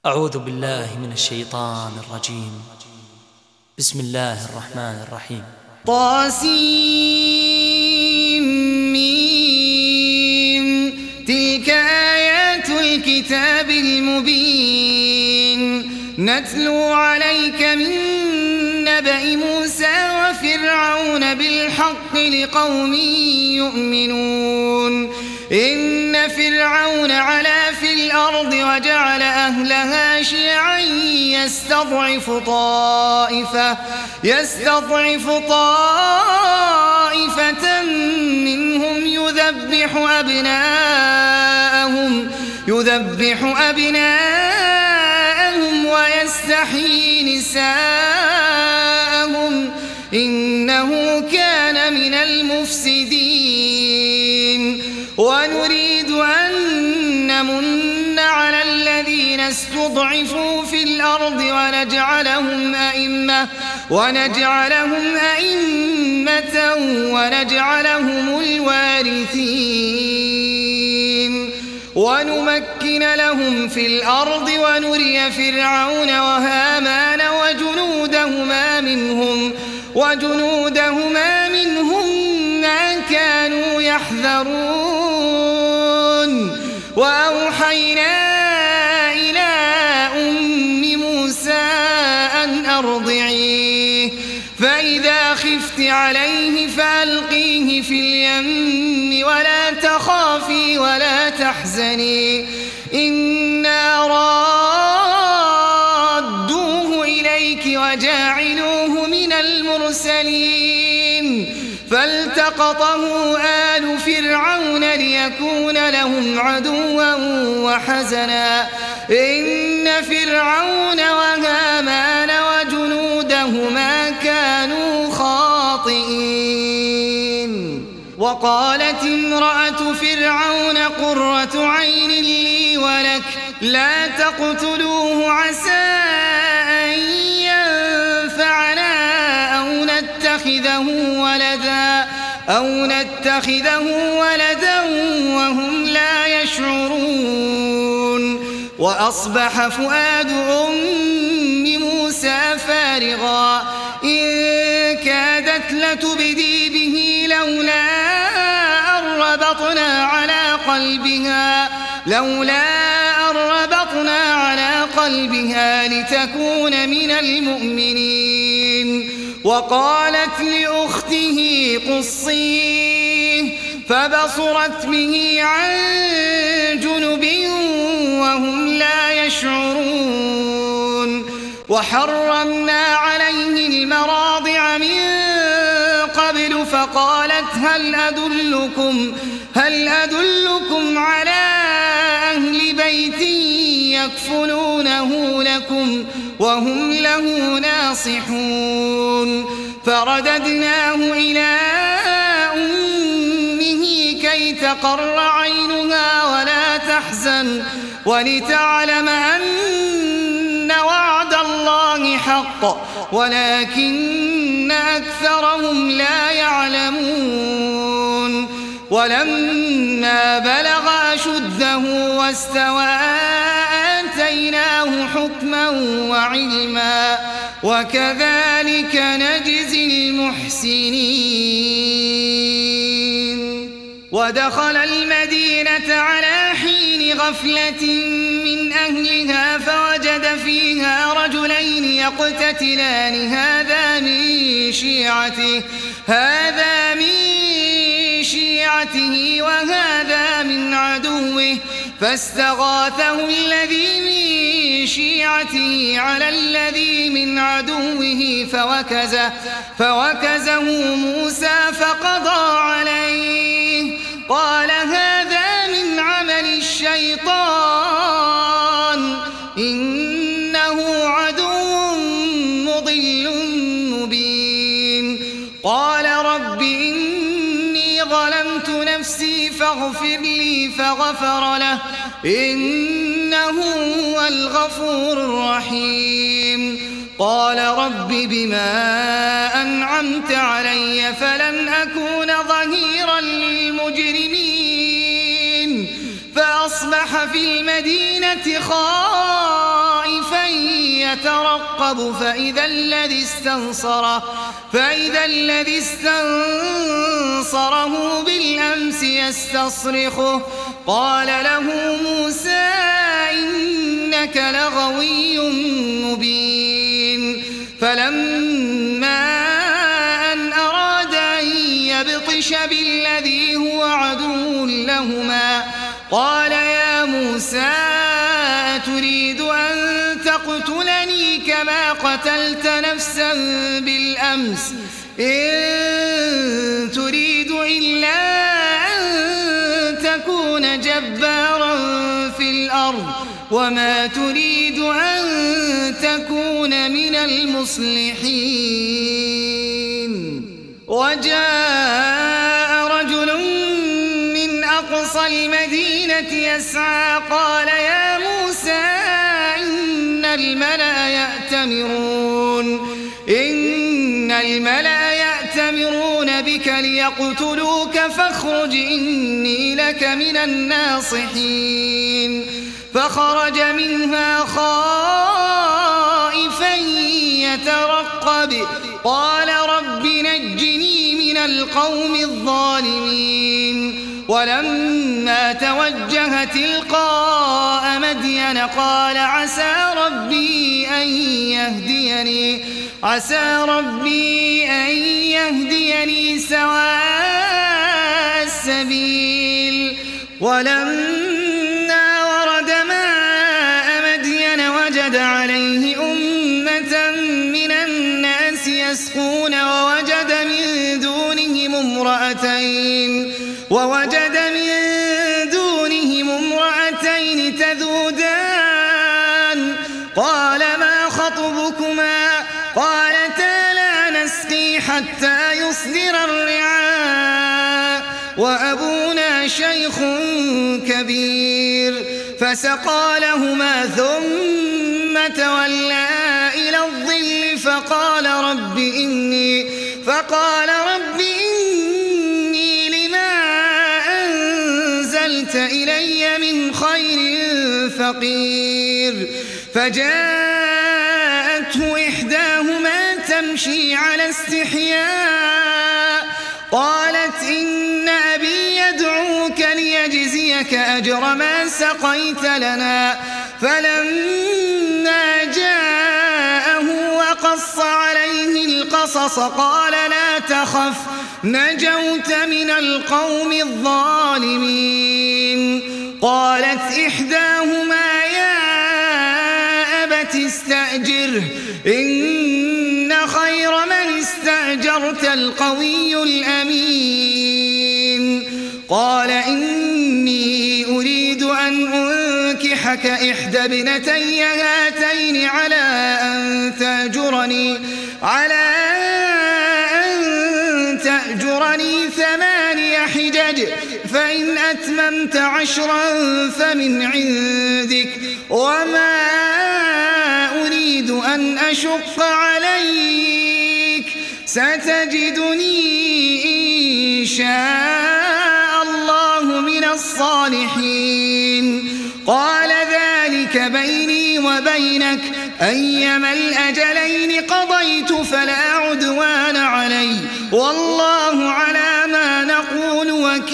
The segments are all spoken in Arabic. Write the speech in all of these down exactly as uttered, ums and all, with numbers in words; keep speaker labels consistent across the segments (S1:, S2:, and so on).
S1: أعوذ بالله من الشيطان الرجيم. بسم الله الرحمن الرحيم.
S2: طاسيم ميم. تلك آيات الكتاب المبين نتلو عليك من نبأ موسى وفرعون بالحق لقوم يؤمنون. إن فرعون علا في الأرض وجعل أهلها شيعا يستضعف طائفة يستضعف طائفة منهم يذبح أبناءهم يذبح أبناءهم ويستحيي نساءهم إنه كان من المفسدين. ونريد أن نمن على الذين استضعفوا في الأرض ونجعلهم أئمة ونجعلهم أئمة ونجعلهم الوارثين ونمكن لهم في الأرض ونري فرعون وهامان وجنودهما منهم وجنودهما منهم ما كانوا يحذرون. وأوحينا إلى أم موسى أن أرضعيه فإذا خفت عليه فألقيه في اليم ولا تخافي ولا تحزني إنا رادوه إليك وجاعلوه من المرسلين. فالتقطه آل فرعون ليكون لهم عدوا وحزنا إن فرعون وهامان وجنودهما كانوا خاطئين. وقالت امرأة فرعون قرة عين لي ولك لا تقتلوه عسى أن ينفعنا أو نتخذه ولدا أو نتخذه ولدا وهم لا يشعرون. وأصبح فؤاد أم موسى فارغا إن كادت لتبدي به لولا أن ربطنا على قلبها لولا أن ربطنا على قلبها لتكون من المؤمنين. وقالت لأخته قصيه فبصرت به عن جنب وهم لا يشعرون. وحرمنا عليه المراضع من قبل فقالت هل أدلكم هل أدلكم على أهل بيت يكفلونه لكم وهم له ناصحون. فرددناه إلى أمه كي تقر عينها ولا تحزن ولتعلم أن وعد الله حق ولكن أكثرهم لا يعلمون. ولما بلغ أشده واستوى آتيناه حكما وعلما وكذلك نجزي المحسنين. ودخل المدينة على حين غفلة من أهلها فوجد فيها رجلين يقتتلان هذا من شيعته هذا من شيعته وهذا من عدوه فاستغاثه الذي من شيعته على الذي من عدوه فوكزه فوكزه موسى فقضى عليه قال هذا من عمل الشيطان إنه عدو مضل مبين. قال رب إني ظلمت نفسي فاغفر لي فغفر له إنه هو الغفور الرحيم. قال رب بما أنعمت علي فلن أكون ظهيرا للمجرمين. فأصبح في المدينة خائفا يترقب فإذا الذي استنصره فإذا الذي استنصره بالأمس يستصرخه قال له موسى إنك لغوي مبين فلما أن أراد أن يبطش بالذي هو عدو لهما قال يا موسى أتريد أن تقتلني كما قتلت نفسا بالأمس إن تريد إلا أن تكون جبارا في الأرض وما تريد أن تكون من المصلحين وجاء رجل من أقصى المدينة يسعى قال يا موسى إن الملأ يأتمرون إن الملأ يأتمرون بك ليقتلوك فاخرج إني لك من الناصحين فخرج منها خائفا يترقب قال رب نجني من القوم الظالمين ولما توجه تلقاء مدين قال عسى ربي أن يهديني عسى ربي أن يهديني سواء السبيل ولما ورد ماء مدين وجد عليه أمة من الناس يسقون ووجد من دونهم امرأتين ووجد من دونهم امرأتين تذودان قال ما خطبكما قالتا لا نسقي حتى يصدر الرعاء وأبونا شيخ كبير فسقى لهما ثم تولى إلى الظل فقال رب إني فقال رب إني لما أنزلت إلي من خير فقير فجاءته إحداهما تمشي على استحياء قالت إن أبي يدعوك ليجزيك أجر ما سقيت لنا فلما جاءه وقص عليه القصص قال لا تخف نجوت من القوم الظالمين قالت إحداهما يا أبت استأجره إن خير من استأجرت القوي الأمين قال إني أريد أن أنكحك إحدى ابنتي هاتين على أن تأجرني على أن تأجرني ثماني حجج فإن أتممت عشرا فمن عندك وما أريد أن أشق عليك ستجدني إن شاء الله من الصالحين قال ذلك بيني وبينك أيما الأجلين قضيت فلا عدوان علي والله على ما نقول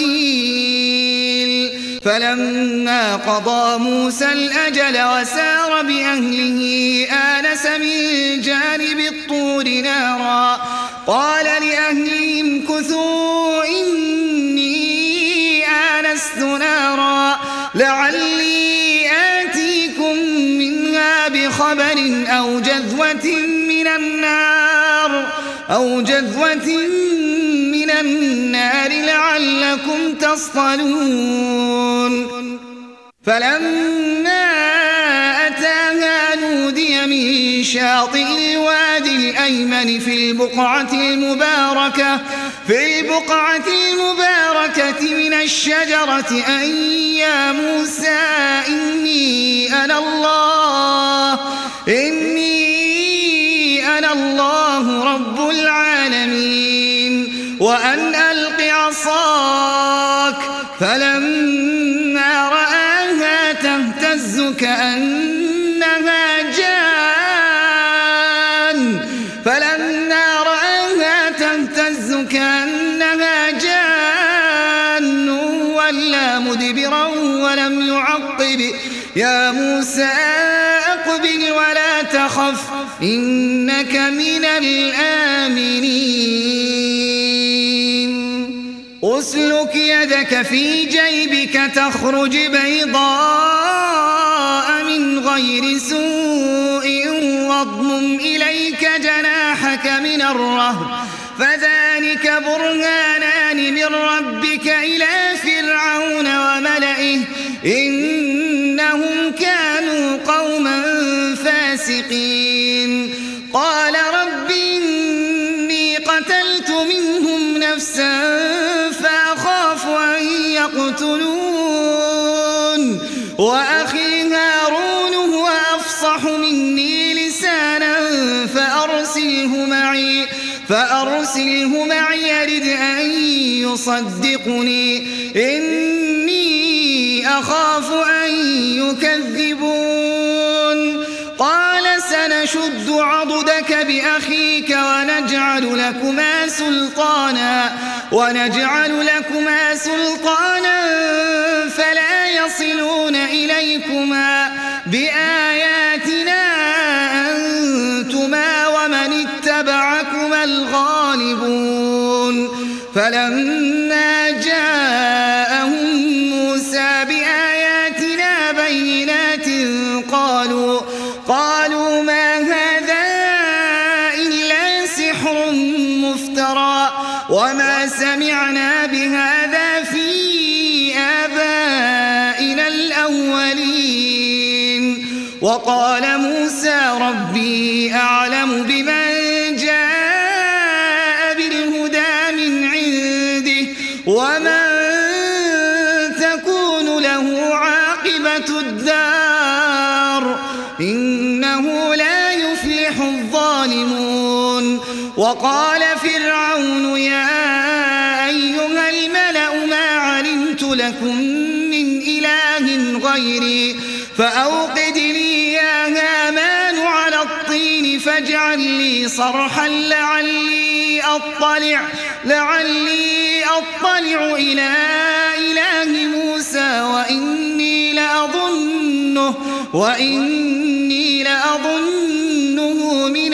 S2: وكيل فلما قضى موسى الأجل وسار بأهله آنس من جانب الطور نارا قال لأهلهم كثوا إني آنست نارا لعلي آتيكم منها بخبر أو جذوة من النار أو جذوة من النار لعلكم تصطلون فلما أتاها نودي من شاطئ الوادي الأيمن في البقعة المباركة في البقعة المباركة من الشجرة أن يا موسى إني أنا الله إني أنا الله رب العالمين وأن ألق عصاك فلما رآها تهتز كأنها جان يا موسى أقبل ولا تخف إنك من الآمنين أسلك يدك في جيبك تخرج بيضاء من غير سوء واضمم إليك جناحك من الرهب فذلك برهانان من ربك إلى فرعون وملئه إنهم كانوا قوما فاسقين قال رب إني قتلت منهم نفسا فأخاف أن يقتلون وأخي هارون هو أفصح مني لسانا فأرسله معي فأرسله معي يرد أن يصدقني إني أخاف أن يكذبون قال سنشد عضدك بأخيك ونجعل لكما سلطانا ونجعل لكما سلطانا فلا يصلون إليكما بآياتنا أنتما ومن اتبعكما الغالبون فلما جاءهم موسى بآياتنا بينات قالوا قالوا ما هذا إلا سحر مفترى وما سمعنا بهذا في آبائنا الأولين وقال موسى ربي أعلم بمن جاء بالهدى من عنده ومن تكون له عاقبة الدار إنه لا يفلح الظالمون وقال فرعون يا أيها الملأ ما علمت لكم من إله غيري فأوقد لي يا هامان على الطين فاجعل لي صرحا لعلي أطلع لعلي أطلع إلى إله موسى وإني لأظنه وإني لأظنه من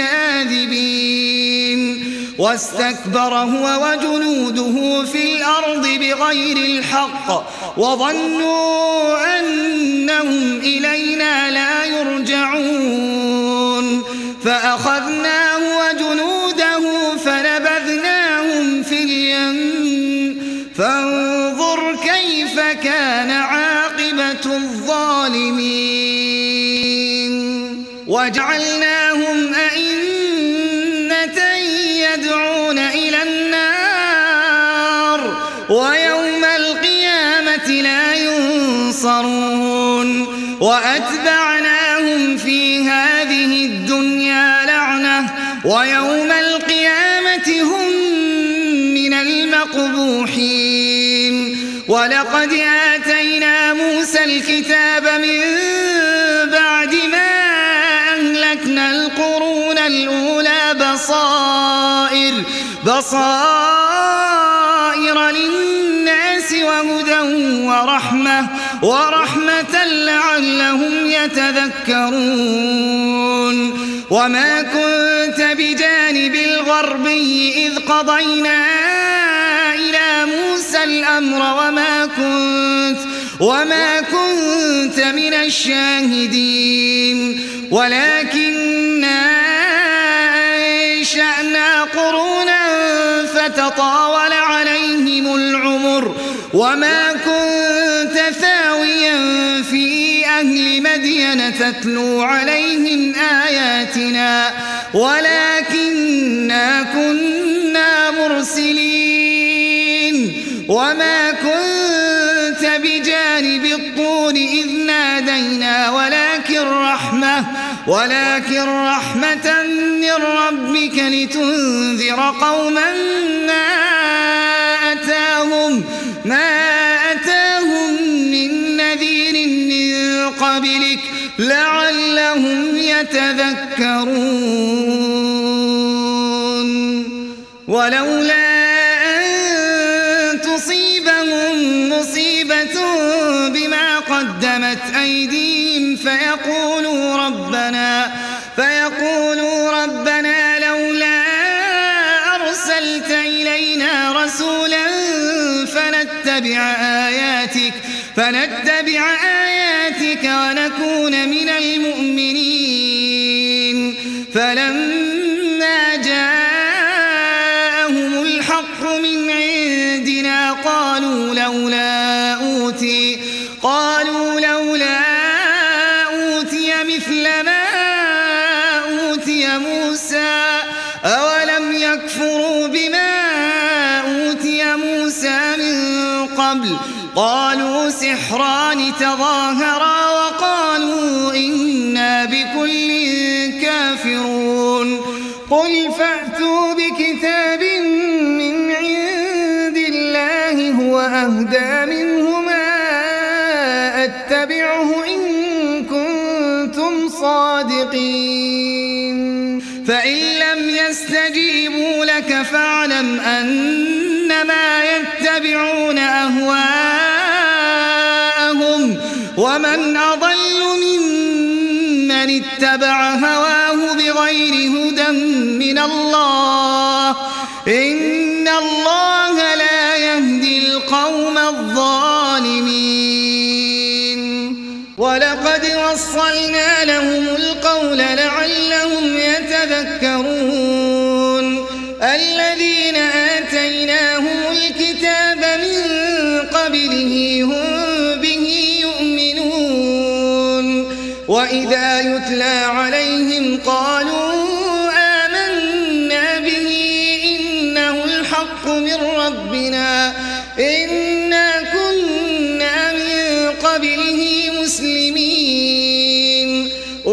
S2: الكاذبين واستكبر هو وجنوده في الأرض بغير الحق وظنوا أنهم إلينا لا يرجعون فأخذناه وجنوده فنبذناهم في اليم فانظر كيف كان عاقبة الظالمين وجعلناهم أئمة يدعون إلى النار ويوم القيامة لا ينصرون وأتبعناهم في هذه الدنيا لعنة ويوم القيامة هم من المقبوحين ولقد آتينا موسى الكتاب من بعد ما أهلكنا القرون الأولى بصائر بصائر للناس وهدى ورحمة ورحمة لعلهم يتذكرون وما كنت بجانب الغربي إذ قضينا إلى موسى الأمر وما كنت وما كنت من الشاهدين ولكننا أنشأنا قرونا فتطاول عليهم العمر وما كنت ثاويا في أهل مدين تتلو عليهم آياتنا ولكننا كنا مرسلين وما كنت بجانب الطور إذ نادينا ولكن رحمة ولكن رحمة من ربك لتنذر قوما ما أتاهم ما أتاهم من نذير من قبلك لعلهم يتذكرون ولولا أن تصيبهم مصيبة بما قدمت أيديهم فيقولوا ربنا فيقولوا ربنا لولا أرسلت إلينا رسولا فنتبع آياتك فنتبع آياتك ونكون من المؤمنين فلما جاءهم الحق من عندنا قالوا لولا أوتي قالوا لولا أوتي مثل ما أوتي موسى أولم يكفروا بما أوتي موسى من قبل قالوا سحران تظاهرا وقالوا إنا بكل كافرون قل فأتوا بكتاب من عند الله هو أهدى منهما أتبعه إن كنتم صادقين فإن لم يستجيبوا لك فاعلم أنما يتبعون أهواءهم ومن أضل ممن اتبع هواه بغير هدى من الله إن الله لا يهدي القوم الظالمين ولقد وصلنا لهم القول لعلهم يتذكرون الذين آتيناهم الكتاب من قبله هم به يؤمنون وإذا يتلى عليهم قالوا آمنا به إنه الحق من ربنا إنا كنا من قبله مسلمين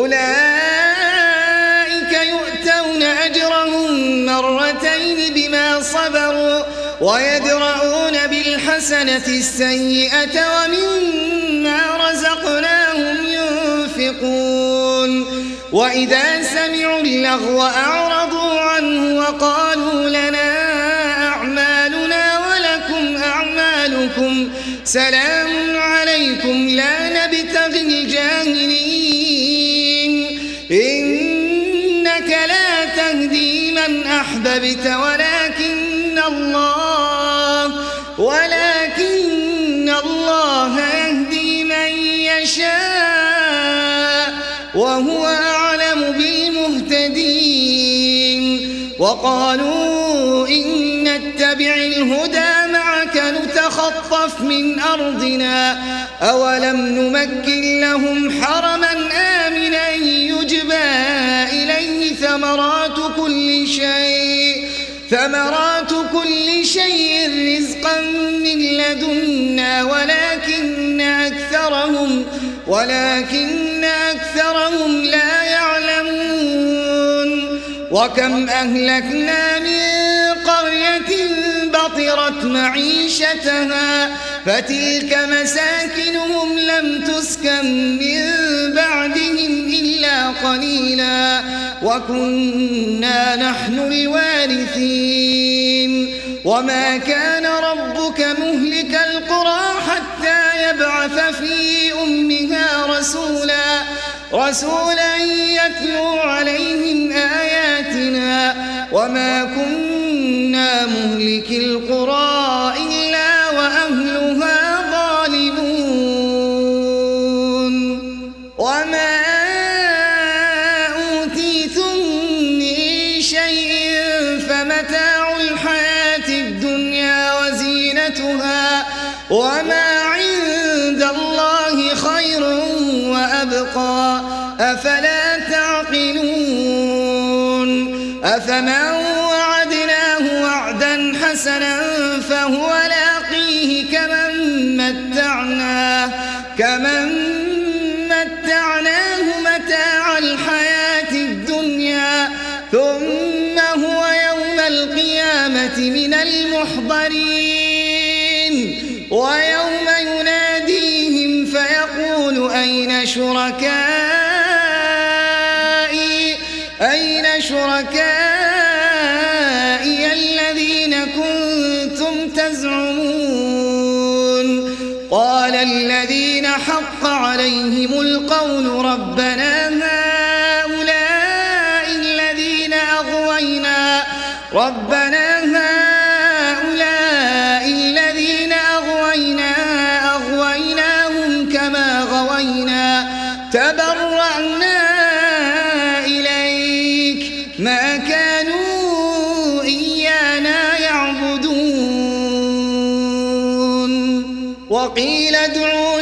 S2: أولئك يؤتون أجرهم مرتين بما صبروا ويدرؤون بالحسنة السيئة ومما رزقناهم ينفقون وإذا سمعوا اللغو أعرضوا عنه وقالوا لنا أعمالنا ولكم أعمالكم سلام عليكم لا نبتغي الجاهلين إنك لا تهدي من أحببت ولكن الله ولكن الله يهدي من يشاء وهو أعلم بالمهتدين وقالوا إن نتبع الهدى معك نتخطف من أرضنا أولم نمكن لهم حرما آمنا يجبى إليه ثمرات كل شيء ثمرات كل شيء رزقا من لدنا ولكن أكثرهم ولكن أكثرهم لا يعلمون وكم أهلكنا من قرية بطرت معيشتها فتلك مساكنهم لم تسكن من بعدهم إلا قليلا وكنا نحن الوارثين وما كان ربك مهلك القرى حتى يبعث في أمها رسولا رسولا يتلو عليهم آياتنا وما كنا مهلك القرى إلا وأهلها ظالمون وما أوتيتم من شيء فمتاع الحياة الدنيا وزينتها وما عند الله خير وأبقى أفلا تعقلون أفمن وعدناه وعدا حسنا فهو لاقيه كمن متعناه كمن متعناه متاع الحياة الدنيا ثم هو يوم القيامة من المحضرين ويوم يناديهم فيقول أين شركائي أين شركائي الذين كنتم تزعمون قال الذين حق عليهم القول ربنا ربنا هؤلاء الذين أغوينا أغويناهم كما غوينا تبرأنا إليك ما كانوا إيانا يعبدون وقيل ادعوا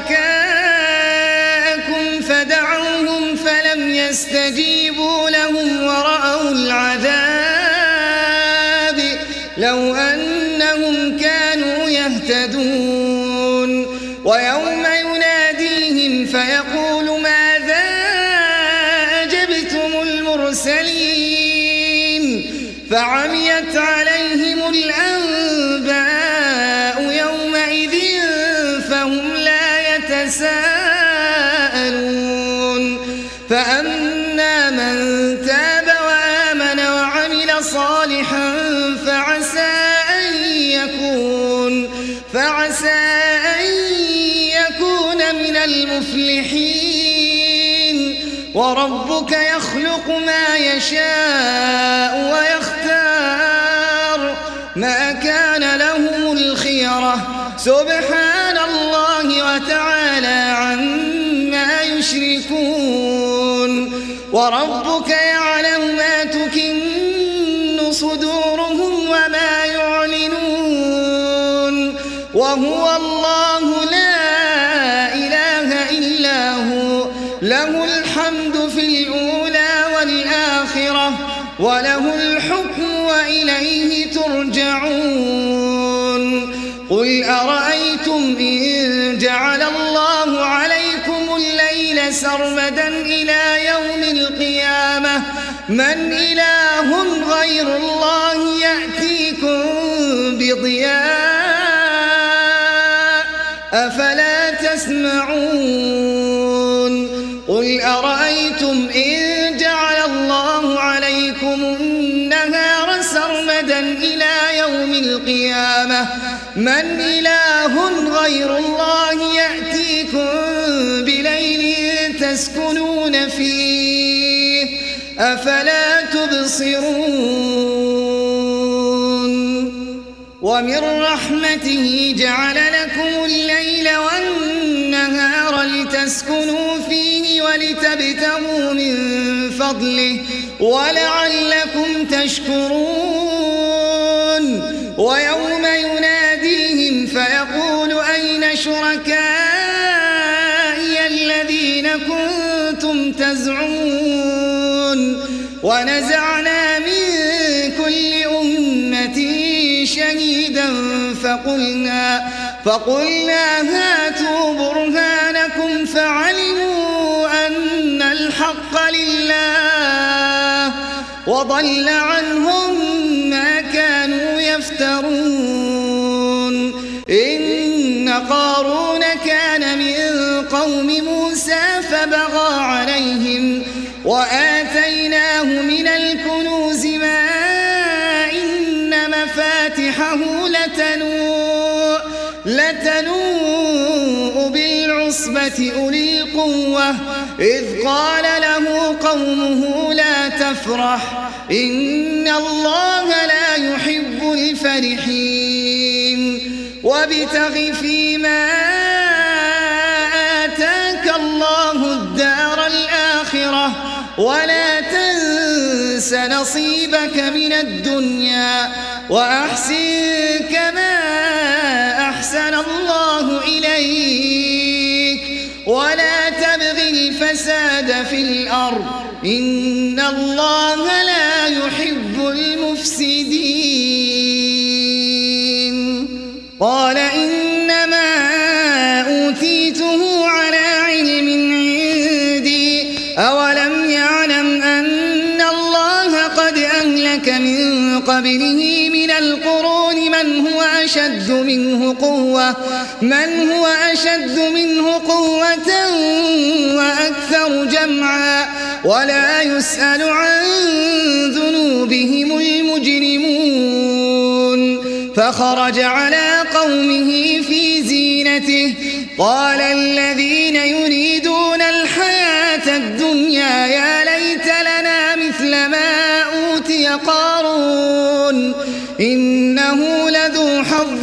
S2: شركاءكم فدعوهم فلم يستجيبوا لهم ورأوا العذاب لو أنهم كانوا يهتدون ويوم يناديهم فيقول ماذا أجبتم المرسلين فعميت عليهم الأنباء يومئذ فهم لا يتساءلون فأما من تاب وآمن وعمل صالحا فعسى أن يكون فعسى أن يكون من المفلحين وربك يخلق ما يشاء ويختار ما كان لهم الخيرة سبحان الله وتعالى عما يشركون وربك يعلم ما تكن صدورهم وما يعلنون وهو الله لا إله إلا هو له الحمد في الأولى والآخرة وله الحكم وإليه ترجعون قل أرأيتم إن جعل الله عليكم الليل سرمدا إلى يوم القيامة من إله غير الله يأتيكم بضياء أفلا تسمعون قل أرأيتم إن جعل الله عليكم النهار سرمدا إلى يوم القيامة من إله غير الله يأتيكم بليل تسكنون فيه أفلا تبصرون ومن رحمته جعل لكم الليل والنهار لتسكنوا فيه ولتبتغوا من فضله ولعلكم تشكرون ويوم يناديهم فيقول أين شركائي الذين كنتم تزعمون ونزعنا من كل أمة شهيدا فقلنا فقلنا هاتوا برهانكم فعلموا أن الحق لله وضل عنهم ما كانوا يفترون إن قارون كان من قوم موسى فبغى عليهم وآتيناه من الكنوز ما إن مفاتحه لتنوء لتنوء بالعصبة أولي القوة إذ قال له قومه لا تفرح إن الله لا يحب الفرحين وابتغ فيما آتاك الله الدار الآخرة ولا تنس نصيبك من الدنيا وأحسن كما أحسن الله إليك ولا تبغ الفساد في الأرض إن الله لا يحب المفسدين قال إنما أوتيته على علم عندي أولم يعلم أن الله قد أهلك من قبله من القرون من هو أشد منه قوة من هو أشد منه قوة وأكثر جمعا ولا يسأل عن ذنوبهم المجرمون فخرج على قومه في زينته قال الذين يريدون الحياة الدنيا يا ليت لنا مثل ما أوتي قارون إنه لذو حظ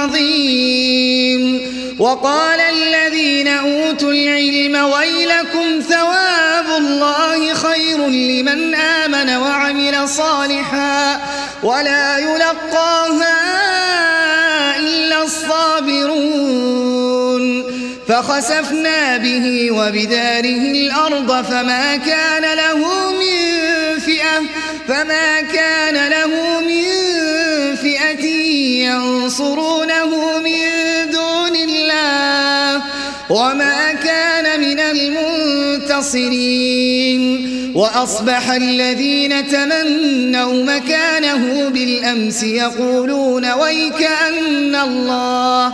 S2: عظيم. وقال الذين أوتوا العلم ويلكم ثواب الله خير لمن آمن وعمل صالحا ولا يلقاها إلا الصابرون. فخسفنا به وبداره الأرض فما كان له من فئة فما كان له من فئة ينصرونه من دون الله وما كان من المنتصرين. وأصبح الذين تمنوا مكانه بالأمس يقولون ويكأن الله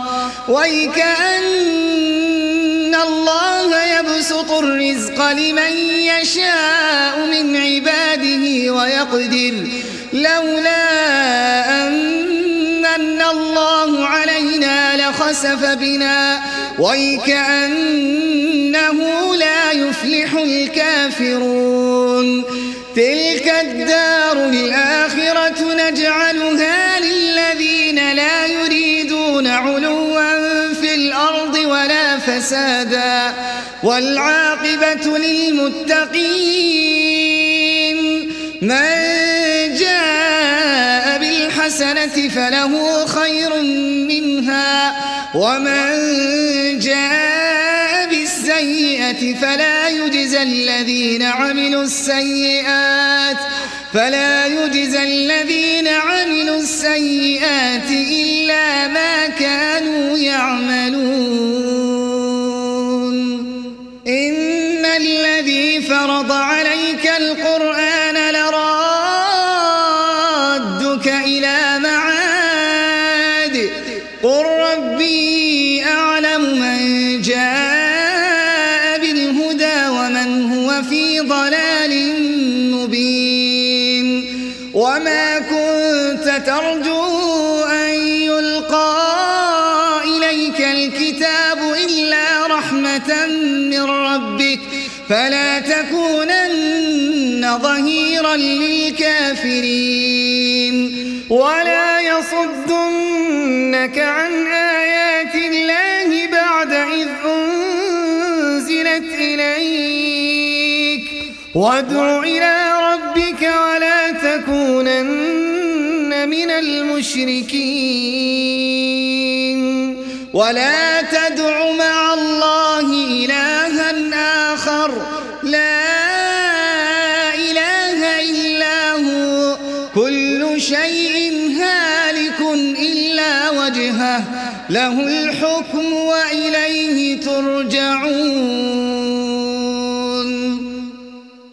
S2: ويكأن الله يبسط الرزق لمن يشاء من عباده ويقدر لولا أن الله علينا لخسف بنا ويكأنه لا يفلح الكافرون. تلك الدار الآخرة نجعلها للذين لا يريدون علوا في الأرض ولا فسادا والعاقبة للمتقين. من جاء بالحسنة فله خير منها ومن جاء بالسيئة فلا يجزى الذين عملوا السيئات فلا يجزى الذين عملوا السيئات إلا ما كانوا يعملون. إن الذي فرض عليك القرآن لرادك إلى معاد قل ربي أعلم من جاء بالهدى ومن هو في ضلال مبين. وما كنت ترجو أن يلقى إليك الكتاب إلا رحمة من ربك فلا تكونن ظهيرا للكافرين. ولا يصدنك عن آيات الله بعد إذ أنزلت إليك وادع إلى ربك ولا تكونن من المشركين. ولا تدع مع الله إلها آخر لا إله إلا هو كل شيء هالك إلا وجهه له الحكم وإليه ترجعون.